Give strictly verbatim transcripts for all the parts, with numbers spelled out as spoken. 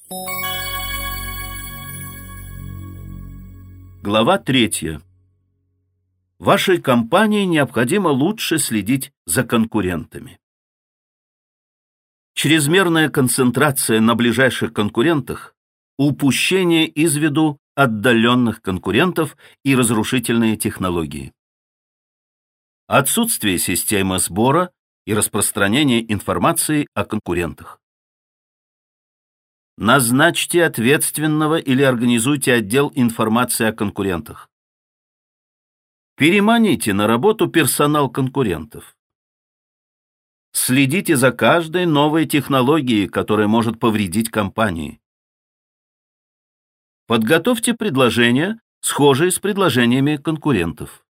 Глава третья. Вашей компании необходимо лучше следить за конкурентами. Чрезмерная концентрация на ближайших конкурентах, упущение из виду отдаленных конкурентов и разрушительные технологии. Отсутствие системы сбора и распространения информации о конкурентах. Назначьте ответственного или организуйте отдел информации о конкурентах. Переманите на работу персонал конкурентов. Следите за каждой новой технологией, которая может повредить компании. Подготовьте предложения, схожие с предложениями конкурентов.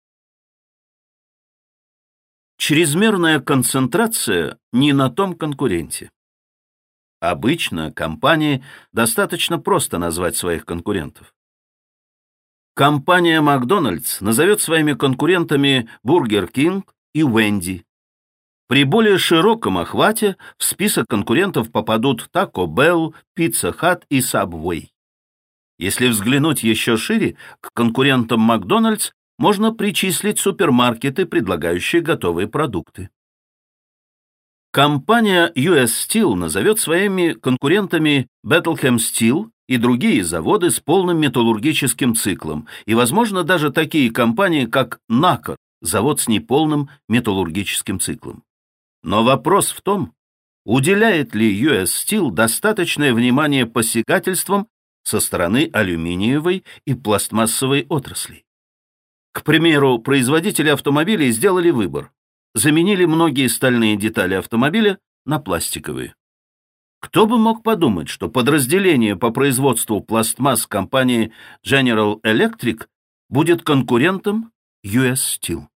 Чрезмерная концентрация не на том конкуренте. Обычно компании достаточно просто назвать своих конкурентов. Компания Макдональдс назовет своими конкурентами Бургер Кинг и Wendy. При более широком охвате в список конкурентов попадут Taco Bell, Pizza Hut и Subway. Если взглянуть еще шире, к конкурентам Макдональдс можно причислить супермаркеты, предлагающие готовые продукты. Компания ю эс Steel назовет своими конкурентами Bethlehem Steel и другие заводы с полным металлургическим циклом, и, возможно, даже такие компании, как Nacor, завод с неполным металлургическим циклом. Но вопрос в том, уделяет ли ю эс Steel достаточное внимание посягательствам со стороны алюминиевой и пластмассовой отраслей. К примеру, производители автомобилей сделали выбор. Заменили многие стальные детали автомобиля на пластиковые. Кто бы мог подумать, что подразделение по производству пластмасс компании General Electric будет конкурентом ю эс Steel.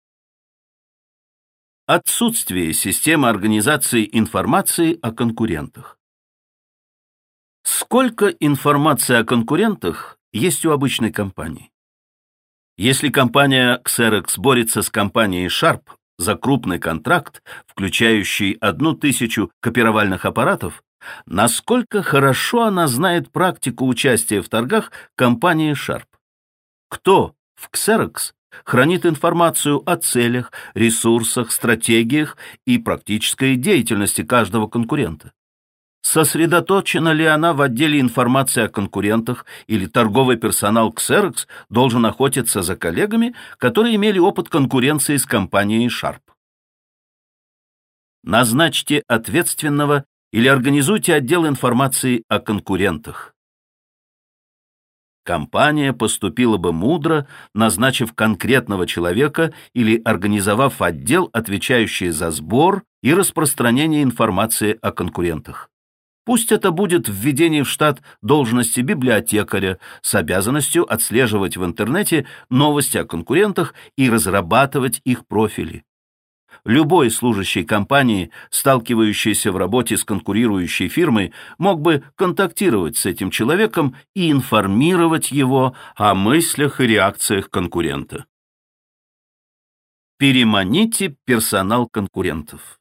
Отсутствие системы организации информации о конкурентах. Сколько информации о конкурентах есть у обычной компании? Если компания Xerox борется с компанией Sharp за крупный контракт, включающий одну тысячу копировальных аппаратов, насколько хорошо она знает практику участия в торгах компании Sharp? Кто в Xerox хранит информацию о целях, ресурсах, стратегиях и практической деятельности каждого конкурента? Сосредоточена ли она в отделе информации о конкурентах, или торговый персонал Xerox должен охотиться за коллегами, которые имели опыт конкуренции с компанией Sharp? Назначьте ответственного или организуйте отдел информации о конкурентах. Компания поступила бы мудро, назначив конкретного человека или организовав отдел, отвечающий за сбор и распространение информации о конкурентах. Пусть это будет введение в штат должности библиотекаря с обязанностью отслеживать в интернете новости о конкурентах и разрабатывать их профили. Любой служащий компании, сталкивающийся в работе с конкурирующей фирмой, мог бы контактировать с этим человеком и информировать его о мыслях и реакциях конкурента. Переманите персонал конкурентов.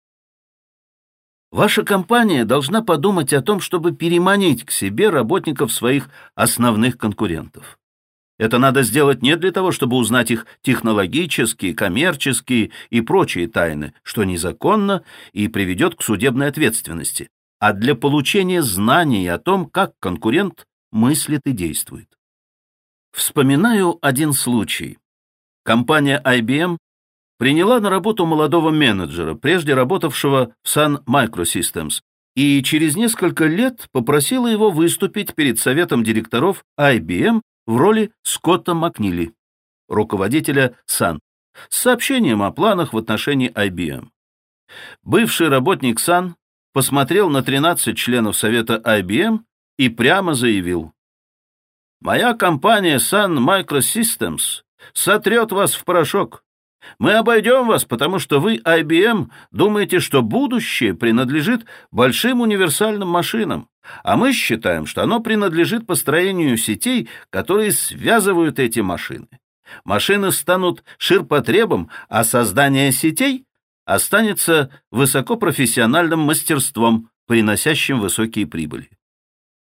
Ваша компания должна подумать о том, чтобы переманить к себе работников своих основных конкурентов. Это надо сделать не для того, чтобы узнать их технологические, коммерческие и прочие тайны, что незаконно и приведет к судебной ответственности, а для получения знаний о том, как конкурент мыслит и действует. Вспоминаю один случай. Компания ай би эм приняла на работу молодого менеджера, прежде работавшего в Sun Microsystems, и через несколько лет попросила его выступить перед советом директоров ай би эм в роли Скотта Макнили, руководителя Sun, с сообщением о планах в отношении ай би эм. Бывший работник Sun посмотрел на тринадцать членов совета ай би эм и прямо заявил: «Моя компания Sun Microsystems сотрет вас в порошок. Мы обойдем вас, потому что вы, ай би эм, думаете, что будущее принадлежит большим универсальным машинам, а мы считаем, что оно принадлежит построению сетей, которые связывают эти машины. Машины станут ширпотребом, а создание сетей останется высокопрофессиональным мастерством, приносящим высокие прибыли.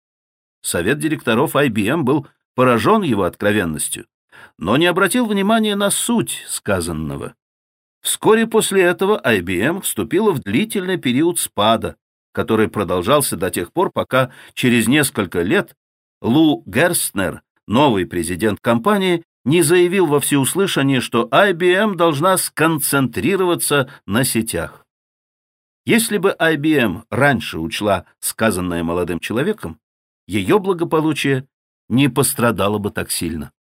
Совет директоров ай би эм был поражен его откровенностью, но не обратил внимания на суть сказанного. Вскоре после этого ай би эм вступила в длительный период спада, который продолжался до тех пор, пока через несколько лет Лу Герстнер, новый президент компании, не заявил во всеуслышание, что ай би эм должна сконцентрироваться на сетях. Если бы ай би эм раньше учла сказанное молодым человеком, ее благополучие не пострадало бы так сильно.